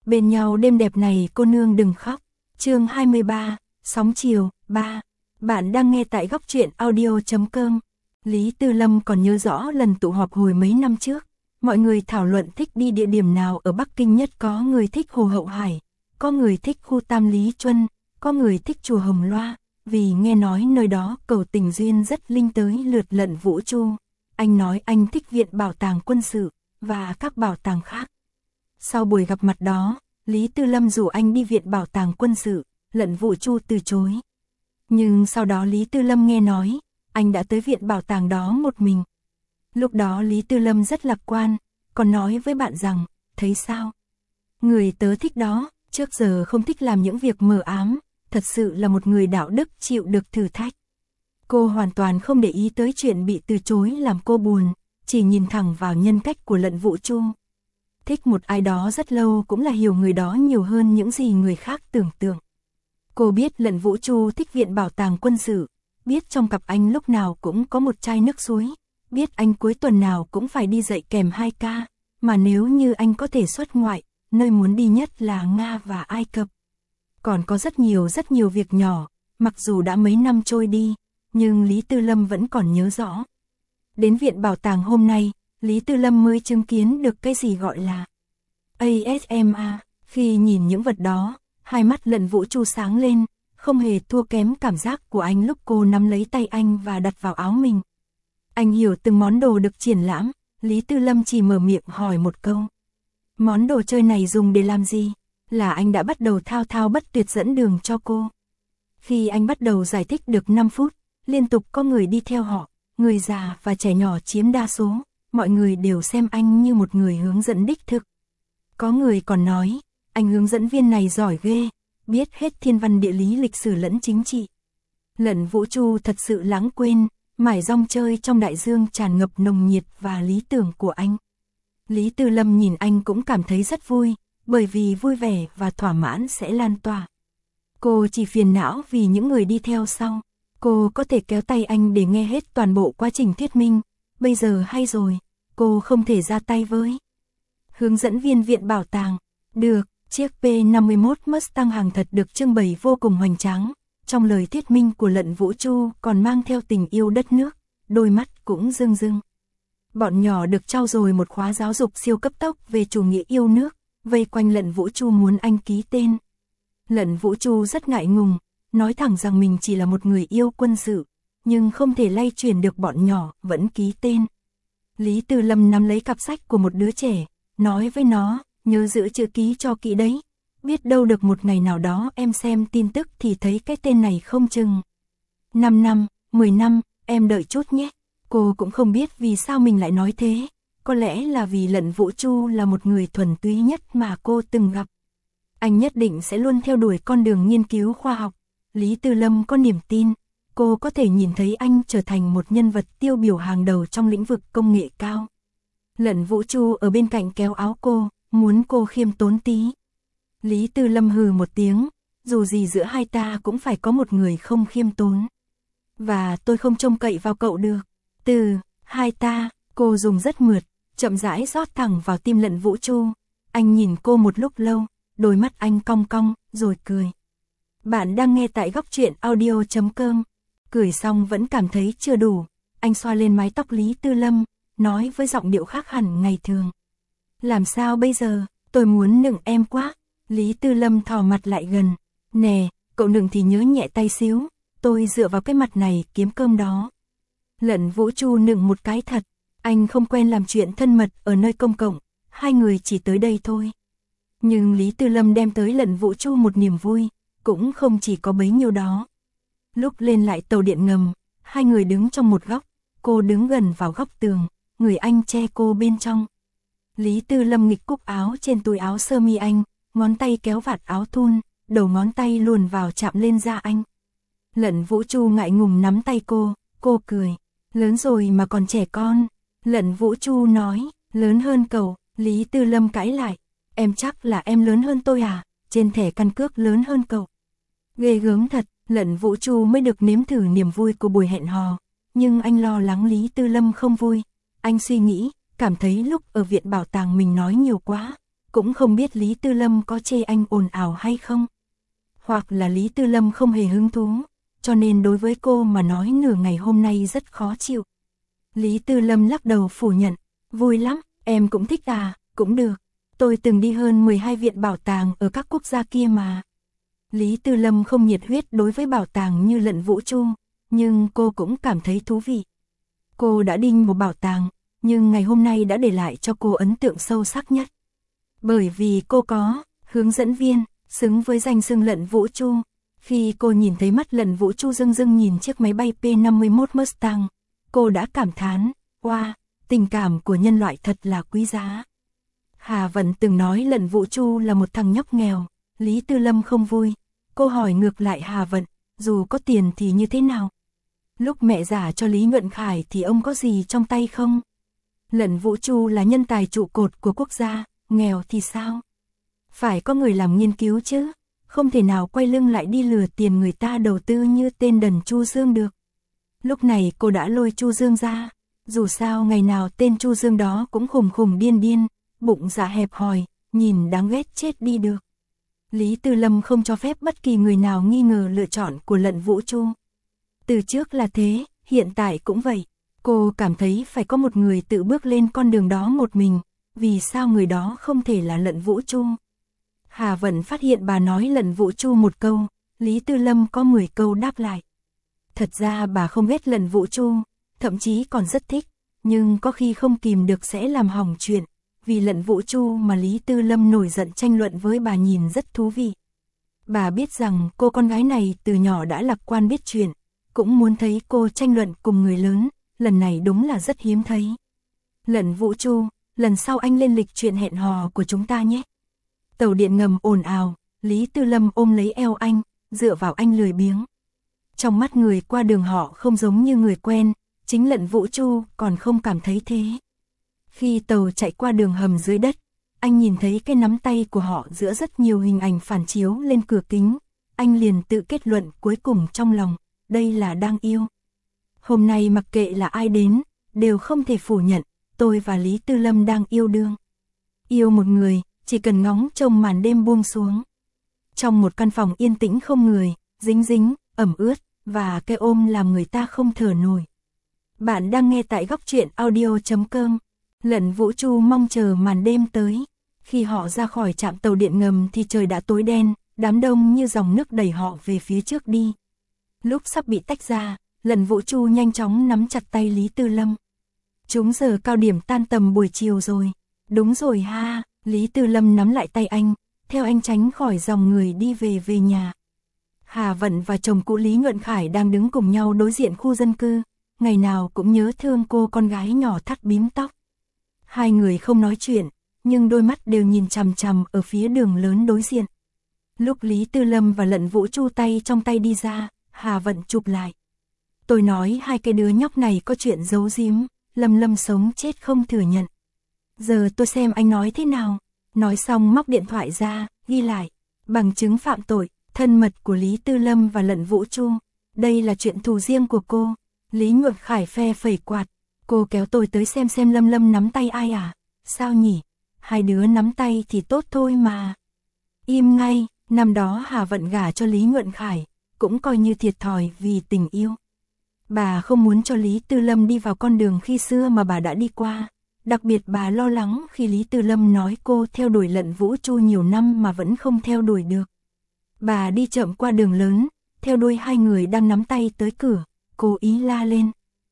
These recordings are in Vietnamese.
Bên nhau đêm đẹp này cô nương đừng khóc. Chương 23, Sóng chiều 3. Bạn đang nghe tại góc truyện audio.com. Lý Tư Lâm còn nhớ rõ lần tụ họp hồi mấy năm trước. Mọi người thảo luận thích đi địa điểm nào ở Bắc Kinh nhất, có người thích Hồ Hậu Hải, có người thích khu Tam Lý Chuân, có người thích chùa Hồng Loa, vì nghe nói nơi đó cầu tình duyên rất linh tới lượt Lận Vũ Chu. Anh nói anh thích viện bảo tàng quân sự và các bảo tàng khác. Sau buổi gặp mặt đó, Lý Tư Lâm rủ anh đi viện bảo tàng quân sự, Lận Vũ Chu từ chối. Nhưng sau đó Lý Tư Lâm nghe nói, anh đã tới viện bảo tàng đó một mình. Lúc đó Lý Tư Lâm rất lạc quan, còn nói với bạn rằng, thấy sao? Người tớ thích đó, trước giờ không thích làm những việc mờ ám, thật sự là một người đạo đức chịu được thử thách. Cô hoàn toàn không để ý tới chuyện bị từ chối làm cô buồn, chỉ nhìn thẳng vào nhân cách của Lận Vũ Chu. Thích một ai đó rất lâu cũng là hiểu người đó nhiều hơn những gì người khác tưởng tượng. Cô biết Lận Vũ Chu thích viện bảo tàng quân sự, biết trong cặp anh lúc nào cũng có một chai nước suối, biết anh cuối tuần nào cũng phải đi dạy kèm 2 ca, mà nếu như anh có thể xuất ngoại, nơi muốn đi nhất là Nga và Ai Cập. Còn có rất nhiều việc nhỏ, mặc dù đã mấy năm trôi đi, nhưng Lý Tư Lâm vẫn còn nhớ rõ. Đến viện bảo tàng hôm nay, Lý Tư Lâm mới chứng kiến được cái gì gọi là ASMR. Khi nhìn những vật đó, hai mắt Lận Vũ Chu sáng lên, không hề thua kém cảm giác của anh lúc cô nắm lấy tay anh và đặt vào áo mình. Anh hiểu từng món đồ được triển lãm, Lý Tư Lâm chỉ mở miệng hỏi một câu. Món đồ chơi này dùng để làm gì? Là anh đã bắt đầu thao thao bất tuyệt dẫn đường cho cô. Khi anh bắt đầu giải thích được 5 phút, liên tục có người đi theo họ, người già và trẻ nhỏ chiếm đa số, mọi người đều xem anh như một người hướng dẫn đích thực. Có người còn nói, anh hướng dẫn viên này giỏi ghê, biết hết thiên văn địa lý lịch sử lẫn chính trị. Lận Vũ Chu thật sự lãng quên, mải rong chơi trong đại dương tràn ngập nồng nhiệt và lý tưởng của anh. Lý Tư Lâm nhìn anh cũng cảm thấy rất vui, bởi vì vui vẻ và thỏa mãn sẽ lan tỏa. Cô chỉ phiền não vì những người đi theo sau. Cô có thể kéo tay anh để nghe hết toàn bộ quá trình thuyết minh. Bây giờ hay rồi, cô không thể ra tay với hướng dẫn viên viện bảo tàng. Được, chiếc P51 Mustang hàng thật được trưng bày vô cùng hoành tráng. Trong lời thuyết minh của Lận Vũ Chu còn mang theo tình yêu đất nước, đôi mắt cũng rưng rưng. Bọn nhỏ được trau dồi một khóa giáo dục siêu cấp tốc về chủ nghĩa yêu nước, vây quanh Lận Vũ Chu muốn anh ký tên. Lận Vũ Chu rất ngại ngùng, nói thẳng rằng mình chỉ là một người yêu quân sự, nhưng không thể lay chuyển được bọn nhỏ, vẫn ký tên. Lý Tư Lâm nắm lấy cặp sách của một đứa trẻ, nói với nó, nhớ giữ chữ ký cho kỹ đấy. Biết đâu được một ngày nào đó em xem tin tức thì thấy cái tên này không chừng. 5 năm, 10 năm, em đợi chút nhé. Cô cũng không biết vì sao mình lại nói thế. Có lẽ là vì Lận Vũ Chu là một người thuần túy nhất mà cô từng gặp. Anh nhất định sẽ luôn theo đuổi con đường nghiên cứu khoa học. Lý Tư Lâm có niềm tin, cô có thể nhìn thấy anh trở thành một nhân vật tiêu biểu hàng đầu trong lĩnh vực công nghệ cao. Lận Vũ Chu ở bên cạnh kéo áo cô, muốn cô khiêm tốn tí. Lý Tư Lâm hừ một tiếng, dù gì giữa hai ta cũng phải có một người không khiêm tốn. Và tôi không trông cậy vào cậu được. Từ hai ta, cô dùng rất mượt, chậm rãi rót thẳng vào tim Lận Vũ Chu. Anh nhìn cô một lúc lâu, đôi mắt anh cong cong, rồi cười. Bạn đang nghe tại góc truyện audio.com. Cười xong vẫn cảm thấy chưa đủ, anh xoa lên mái tóc Lý Tư Lâm, nói với giọng điệu khác hẳn ngày thường. Làm sao bây giờ, tôi muốn nựng em quá. Lý Tư Lâm thò mặt lại gần. Nè, cậu nựng thì nhớ nhẹ tay xíu, tôi dựa vào cái mặt này kiếm cơm đó. Lận Vũ Chu nựng một cái thật, anh không quen làm chuyện thân mật ở nơi công cộng, hai người chỉ tới đây thôi. Nhưng Lý Tư Lâm đem tới Lận Vũ Chu một niềm vui, cũng không chỉ có bấy nhiêu đó. Lúc lên lại tàu điện ngầm, hai người đứng trong một góc, cô đứng gần vào góc tường, người anh che cô bên trong. Lý Tư Lâm nghịch cúc áo trên túi áo sơ mi anh, ngón tay kéo vạt áo thun, đầu ngón tay luồn vào chạm lên da anh. Lận Vũ Chu ngại ngùng nắm tay cô cười. Lớn rồi mà còn trẻ con. Lận Vũ Chu nói, lớn hơn cậu. Lý Tư Lâm cãi lại, em chắc là em lớn hơn tôi à, trên thẻ căn cước lớn hơn cậu. Ghê gớm thật, Lận Vũ Chu mới được nếm thử niềm vui của buổi hẹn hò, nhưng anh lo lắng Lý Tư Lâm không vui. Anh suy nghĩ, cảm thấy lúc ở viện bảo tàng mình nói nhiều quá, cũng không biết Lý Tư Lâm có chê anh ồn ào hay không. Hoặc là Lý Tư Lâm không hề hứng thú, cho nên đối với cô mà nói nửa ngày hôm nay rất khó chịu. Lý Tư Lâm lắc đầu phủ nhận, vui lắm, em cũng thích à, cũng được. Tôi từng đi hơn 12 viện bảo tàng ở các quốc gia kia mà. Lý Tư Lâm không nhiệt huyết đối với bảo tàng như Lận Vũ Chu, nhưng cô cũng cảm thấy thú vị. Cô đã đi một bảo tàng, nhưng ngày hôm nay đã để lại cho cô ấn tượng sâu sắc nhất. Bởi vì cô có hướng dẫn viên, xứng với danh xưng Lận Vũ Chu. Khi cô nhìn thấy mắt Lận Vũ Chu rưng rưng nhìn chiếc máy bay P-51 Mustang, cô đã cảm thán, wow, tình cảm của nhân loại thật là quý giá. Hà Vận từng nói Lận Vũ Chu là một thằng nhóc nghèo, Lý Tư Lâm không vui. Cô hỏi ngược lại Hà Vận, dù có tiền thì như thế nào? Lúc mẹ gả cho Lý Nhuận Khải thì ông có gì trong tay không? Lận Vũ Chu là nhân tài trụ cột của quốc gia, nghèo thì sao? Phải có người làm nghiên cứu chứ, không thể nào quay lưng lại đi lừa tiền người ta đầu tư như tên đần Chu Dương được. Lúc này cô đã lôi Chu Dương ra, dù sao ngày nào tên Chu Dương đó cũng khùng khùng điên điên, bụng dạ hẹp hòi, nhìn đáng ghét chết đi được. Lý Tư Lâm không cho phép bất kỳ người nào nghi ngờ lựa chọn của Lận Vũ Chu. Từ trước là thế, hiện tại cũng vậy. Cô cảm thấy phải có một người tự bước lên con đường đó một mình, vì sao người đó không thể là Lận Vũ Chu? Hà Vận phát hiện bà nói Lận Vũ Chu một câu, Lý Tư Lâm có 10 câu đáp lại. Thật ra bà không ghét Lận Vũ Chu, thậm chí còn rất thích, nhưng có khi không kìm được sẽ làm hỏng chuyện, vì Lận Vũ Chu mà Lý Tư Lâm nổi giận tranh luận với bà nhìn rất thú vị. Bà biết rằng cô con gái này từ nhỏ đã lạc quan biết chuyện, cũng muốn thấy cô tranh luận cùng người lớn, lần này đúng là rất hiếm thấy. Lận Vũ Chu, lần sau anh lên lịch chuyện hẹn hò của chúng ta nhé. Tàu điện ngầm ồn ào, Lý Tư Lâm ôm lấy eo anh, dựa vào anh lười biếng. Trong mắt người qua đường họ không giống như người quen, chính Lận Vũ Chu còn không cảm thấy thế. Khi tàu chạy qua đường hầm dưới đất, anh nhìn thấy cái nắm tay của họ giữa rất nhiều hình ảnh phản chiếu lên cửa kính, anh liền tự kết luận cuối cùng trong lòng, đây là đang yêu. Hôm nay mặc kệ là ai đến, đều không thể phủ nhận, tôi và Lý Tư Lâm đang yêu đương. Yêu một người, chỉ cần ngóng trông màn đêm buông xuống. Trong một căn phòng yên tĩnh không người, dính dính, ẩm ướt, và cái ôm làm người ta không thở nổi. Bạn đang nghe tại góc truyện audio.com. Lận Vũ Chu mong chờ màn đêm tới. Khi họ ra khỏi trạm tàu điện ngầm thì trời đã tối đen, đám đông như dòng nước đẩy họ về phía trước đi. Lúc sắp bị tách ra, Lận Vũ Chu nhanh chóng nắm chặt tay Lý Tư Lâm. Chúng giờ cao điểm tan tầm buổi chiều rồi. Đúng rồi ha, Lý Tư Lâm nắm lại tay anh, theo anh tránh khỏi dòng người đi về nhà. Hà Vận và chồng cũ Lý Nhuận Khải đang đứng cùng nhau đối diện khu dân cư, ngày nào cũng nhớ thương cô con gái nhỏ thắt bím tóc. Hai người không nói chuyện, nhưng đôi mắt đều nhìn chằm chằm ở phía đường lớn đối diện. Lúc Lý Tư Lâm và Lận Vũ Chu tay trong tay đi ra, Hà Vận chụp lại. Tôi nói hai cái đứa nhóc này có chuyện giấu giếm, Lâm sống chết không thừa nhận. Giờ tôi xem anh nói thế nào. Nói xong móc điện thoại ra, ghi lại, bằng chứng phạm tội, thân mật của Lý Tư Lâm và Lận Vũ Chu. Đây là chuyện thù riêng của cô. Lý Nhuận Khải phe phẩy quạt. Cô kéo tôi tới xem Lâm nắm tay ai à? Sao nhỉ? Hai đứa nắm tay thì tốt thôi mà. Im ngay, năm đó Hà Vận gả cho Lý Nhuận Khải, cũng coi như thiệt thòi vì tình yêu. Bà không muốn cho Lý Tư Lâm đi vào con đường khi xưa mà bà đã đi qua. Đặc biệt bà lo lắng khi Lý Tư Lâm nói cô theo đuổi Lận Vũ Chu nhiều năm mà vẫn không theo đuổi được. Bà đi chậm qua đường lớn, theo đuôi hai người đang nắm tay tới cửa, cố ý la lên.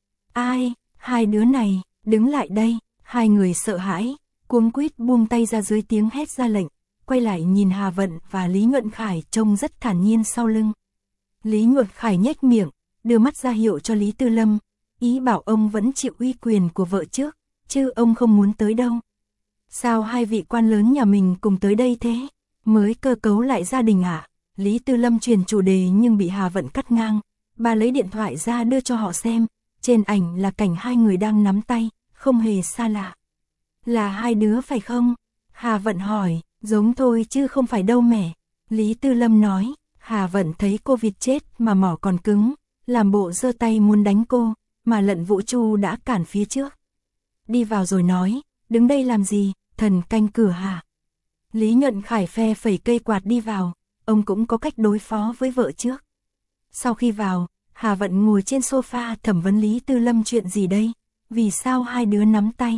Ai, hai đứa này, đứng lại đây, hai người sợ hãi, cuống quýt buông tay ra dưới tiếng hét ra lệnh, quay lại nhìn Hà Vận và Lý Nhuận Khải trông rất thản nhiên sau lưng. Lý Nhuận Khải nhếch miệng, đưa mắt ra hiệu cho Lý Tư Lâm, ý bảo ông vẫn chịu uy quyền của vợ trước, chứ ông không muốn tới đâu. Sao hai vị quan lớn nhà mình cùng tới đây thế? Mới cơ cấu lại gia đình à? Lý Tư Lâm truyền chủ đề nhưng bị Hà Vận cắt ngang. Bà lấy điện thoại ra đưa cho họ xem. Trên ảnh là cảnh hai người đang nắm tay, không hề xa lạ. Là hai đứa phải không? Hà Vận hỏi, giống thôi chứ không phải đâu mẹ. Lý Tư Lâm nói, Hà Vận thấy cô vịt chết mà mỏ còn cứng, làm bộ giơ tay muốn đánh cô, mà Lận Vũ Chu đã cản phía trước. Đi vào rồi nói, đứng đây làm gì, thần canh cửa hả? Lý Nhuận Khải phe phẩy cây quạt đi vào, ông cũng có cách đối phó với vợ trước. Sau khi vào, Hà Vận ngồi trên sofa thẩm vấn Lý Tư Lâm chuyện gì đây? Vì sao hai đứa nắm tay?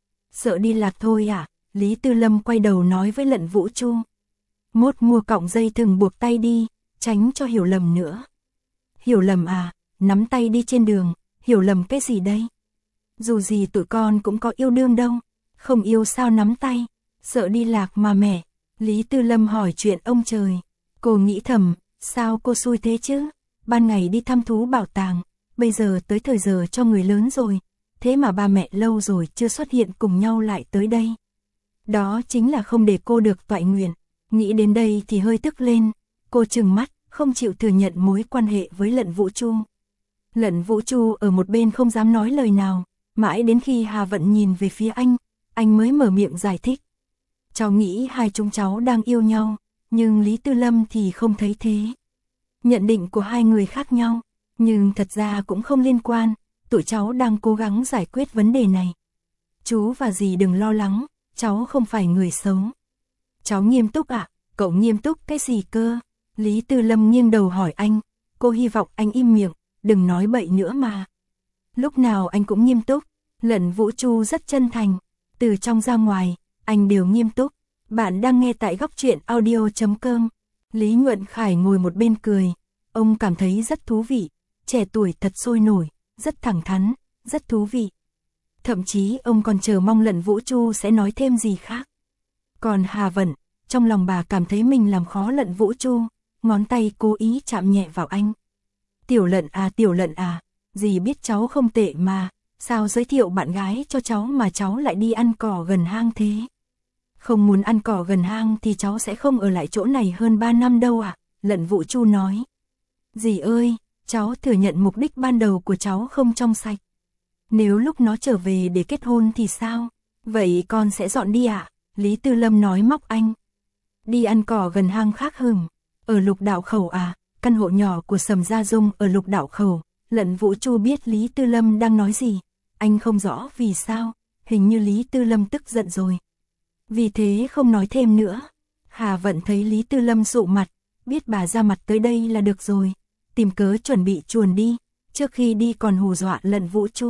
Sợ đi lạc thôi à? Lý Tư Lâm quay đầu nói với Lận Vũ Chu. Mốt mua cọng dây thừng buộc tay đi, tránh cho hiểu lầm nữa. Hiểu lầm à? Nắm tay đi trên đường, hiểu lầm cái gì đây? Dù gì tụi con cũng có yêu đương đâu, không yêu sao nắm tay, sợ đi lạc mà mẹ. Lý Tư Lâm hỏi chuyện ông trời. Cô nghĩ thầm, sao cô xui thế chứ? Ban ngày đi thăm thú bảo tàng, bây giờ tới thời giờ cho người lớn rồi, thế mà ba mẹ lâu rồi chưa xuất hiện cùng nhau lại tới đây. Đó chính là không để cô được toại nguyện. Nghĩ đến đây thì hơi tức lên, cô trừng mắt, không chịu thừa nhận mối quan hệ với Lận Vũ Chu. Lận Vũ Chu ở một bên không dám nói lời nào, mãi đến khi Hà Vận nhìn về phía anh mới mở miệng giải thích. Cháu nghĩ hai chúng cháu đang yêu nhau, nhưng Lý Tư Lâm thì không thấy thế. Nhận định của hai người khác nhau, nhưng thật ra cũng không liên quan, tụi cháu đang cố gắng giải quyết vấn đề này. Chú và dì đừng lo lắng, cháu không phải người xấu. Cháu nghiêm túc ạ? Cậu nghiêm túc cái gì cơ? Lý Tư Lâm nghiêng đầu hỏi anh, cô hy vọng anh im miệng, đừng nói bậy nữa mà. Lúc nào anh cũng nghiêm túc, Lận Vũ Chu rất chân thành, từ trong ra ngoài, anh đều nghiêm túc. Bạn đang nghe tại góc truyện audio.com. Lý Nhuận Khải ngồi một bên cười, ông cảm thấy rất thú vị, trẻ tuổi thật sôi nổi, rất thẳng thắn, rất thú vị. Thậm chí ông còn chờ mong Lận Vũ Chu sẽ nói thêm gì khác. Còn Hà Vận, trong lòng bà cảm thấy mình làm khó Lận Vũ Chu, ngón tay cố ý chạm nhẹ vào anh. Tiểu Lận à, dì biết cháu không tệ mà, sao giới thiệu bạn gái cho cháu mà cháu lại đi ăn cỏ gần hang thế? Không muốn ăn cỏ gần hang thì cháu sẽ không ở lại chỗ này hơn 3 năm đâu ạ, Lận Vũ Chu nói. Dì ơi, cháu thừa nhận mục đích ban đầu của cháu không trong sạch. Nếu lúc nó trở về để kết hôn thì sao? Vậy con sẽ dọn đi ạ? Lý Tư Lâm nói móc anh. Đi ăn cỏ gần hang khác hừng? Ở Lục Đạo Khẩu à? Căn hộ nhỏ của Sầm Gia Dung ở Lục Đạo Khẩu. Lận Vũ Chu biết Lý Tư Lâm đang nói gì. Anh không rõ vì sao. Hình như Lý Tư Lâm tức giận rồi. Vì thế không nói thêm nữa. Hà Vận thấy Lý Tư Lâm sụ mặt, biết bà ra mặt tới đây là được rồi. Tìm cớ chuẩn bị chuồn đi, trước khi đi còn hù dọa Lận Vũ Chu.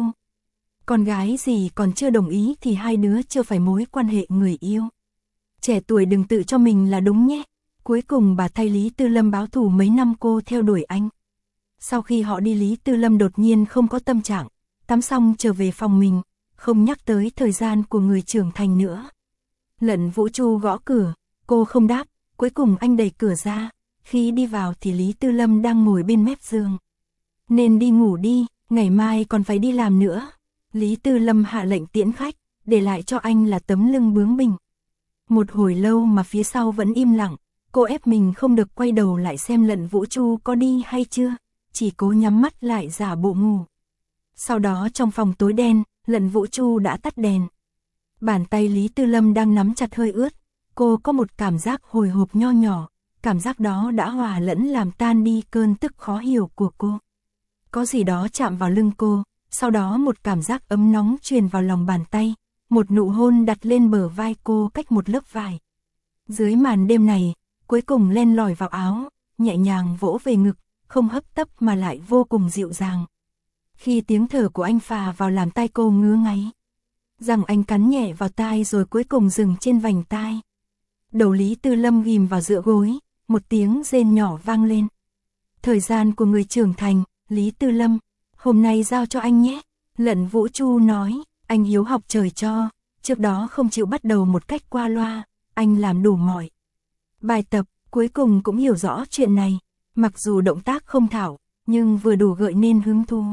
Con gái gì còn chưa đồng ý thì hai đứa chưa phải mối quan hệ người yêu. Trẻ tuổi đừng tự cho mình là đúng nhé. Cuối cùng bà thay Lý Tư Lâm báo thù mấy năm cô theo đuổi anh. Sau khi họ đi Lý Tư Lâm đột nhiên không có tâm trạng, tắm xong trở về phòng mình, không nhắc tới thời gian của người trưởng thành nữa. Lận Vũ Chu gõ cửa, cô không đáp, cuối cùng anh đẩy cửa ra, khi đi vào thì Lý Tư Lâm đang ngồi bên mép giường. Nên đi ngủ đi, ngày mai còn phải đi làm nữa. Lý Tư Lâm hạ lệnh tiễn khách, để lại cho anh là tấm lưng bướng bỉnh. Một hồi lâu mà phía sau vẫn im lặng, cô ép mình không được quay đầu lại xem Lận Vũ Chu có đi hay chưa, chỉ cố nhắm mắt lại giả bộ ngủ. Sau đó trong phòng tối đen, Lận Vũ Chu đã tắt đèn. Bàn tay Lý Tư Lâm đang nắm chặt hơi ướt, cô có một cảm giác hồi hộp nho nhỏ, cảm giác đó đã hòa lẫn làm tan đi cơn tức khó hiểu của cô. Có gì đó chạm vào lưng cô, sau đó một cảm giác ấm nóng truyền vào lòng bàn tay, một nụ hôn đặt lên bờ vai cô cách một lớp vải. Dưới màn đêm này, cuối cùng len lỏi vào áo, nhẹ nhàng vỗ về ngực, không hấp tấp mà lại vô cùng dịu dàng. Khi tiếng thở của anh phà vào làm tai cô ngứa ngáy, răng anh cắn nhẹ vào tai rồi cuối cùng dừng trên vành tai. Đầu Lý Tư Lâm ghim vào giữa gối, một tiếng rên nhỏ vang lên. Thời gian của người trưởng thành, Lý Tư Lâm, hôm nay giao cho anh nhé. Lận Vũ Chu nói, anh hiếu học trời cho, trước đó không chịu bắt đầu một cách qua loa, anh làm đủ mọi bài tập, cuối cùng cũng hiểu rõ chuyện này, mặc dù động tác không thạo, nhưng vừa đủ gợi nên hứng thú.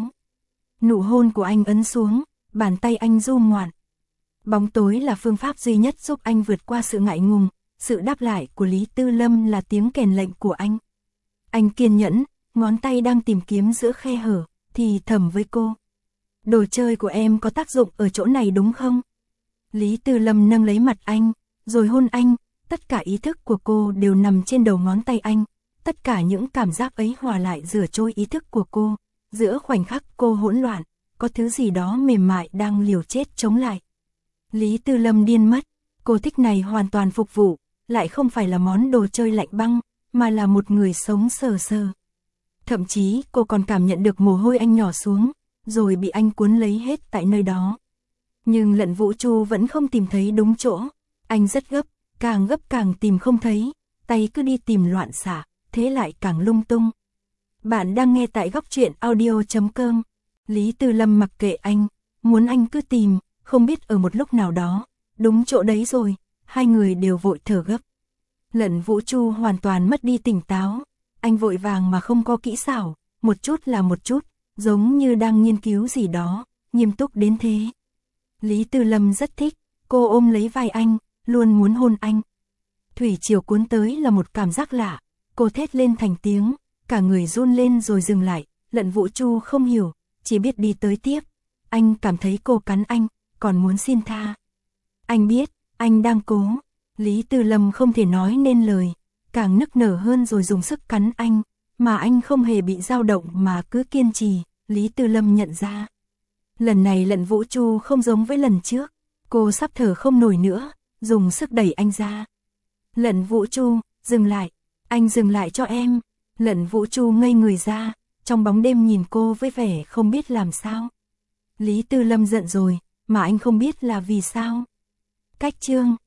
Nụ hôn của anh ấn xuống, bàn tay anh du ngoạn. Bóng tối là phương pháp duy nhất giúp anh vượt qua sự ngại ngùng, sự đáp lại của Lý Tư Lâm là tiếng kèn lệnh của anh. Anh kiên nhẫn, ngón tay đang tìm kiếm giữa khe hở, thì thầm với cô. Đồ chơi của em có tác dụng ở chỗ này đúng không? Lý Tư Lâm nâng lấy mặt anh, rồi hôn anh, tất cả ý thức của cô đều nằm trên đầu ngón tay anh, tất cả những cảm giác ấy hòa lại rửa trôi ý thức của cô, giữa khoảnh khắc cô hỗn loạn, có thứ gì đó mềm mại đang liều chết chống lại. Lý Tư Lâm điên mất, cô thích này hoàn toàn phục vụ, lại không phải là món đồ chơi lạnh băng, mà là một người sống sờ sờ. Thậm chí cô còn cảm nhận được mồ hôi anh nhỏ xuống, rồi bị anh cuốn lấy hết tại nơi đó. Nhưng Lận Vũ Chu vẫn không tìm thấy đúng chỗ, anh rất gấp càng tìm không thấy, tay cứ đi tìm loạn xạ, thế lại càng lung tung. Bạn đang nghe tại góc truyện audio.com. Lý Tư Lâm mặc kệ anh, muốn anh cứ tìm, không biết ở một lúc nào đó, đúng chỗ đấy rồi, hai người đều vội thở gấp. Lận Vũ Chu hoàn toàn mất đi tỉnh táo, anh vội vàng mà không có kỹ xảo, một chút là một chút, giống như đang nghiên cứu gì đó, nghiêm túc đến thế. Lý Tư Lâm rất thích, cô ôm lấy vai anh, luôn muốn hôn anh. Thủy triều cuốn tới là một cảm giác lạ, cô thét lên thành tiếng, cả người run lên rồi dừng lại, Lận Vũ Chu không hiểu, chỉ biết đi tới tiếp. Anh cảm thấy cô cắn anh, còn muốn xin tha. Anh biết, anh đang cố. Lý Tư Lâm không thể nói nên lời, càng nức nở hơn rồi dùng sức cắn anh, mà anh không hề bị dao động mà cứ kiên trì. Lý Tư Lâm nhận ra. Lần này Lận Vũ Chu không giống với lần trước, cô sắp thở không nổi nữa, dùng sức đẩy anh ra. Lận Vũ Chu, dừng lại, anh dừng lại cho em. Lận Vũ Chu ngây người ra, trong bóng đêm nhìn cô với vẻ không biết làm sao. Lý Tư Lâm giận rồi, mà anh không biết là vì sao. Cách chương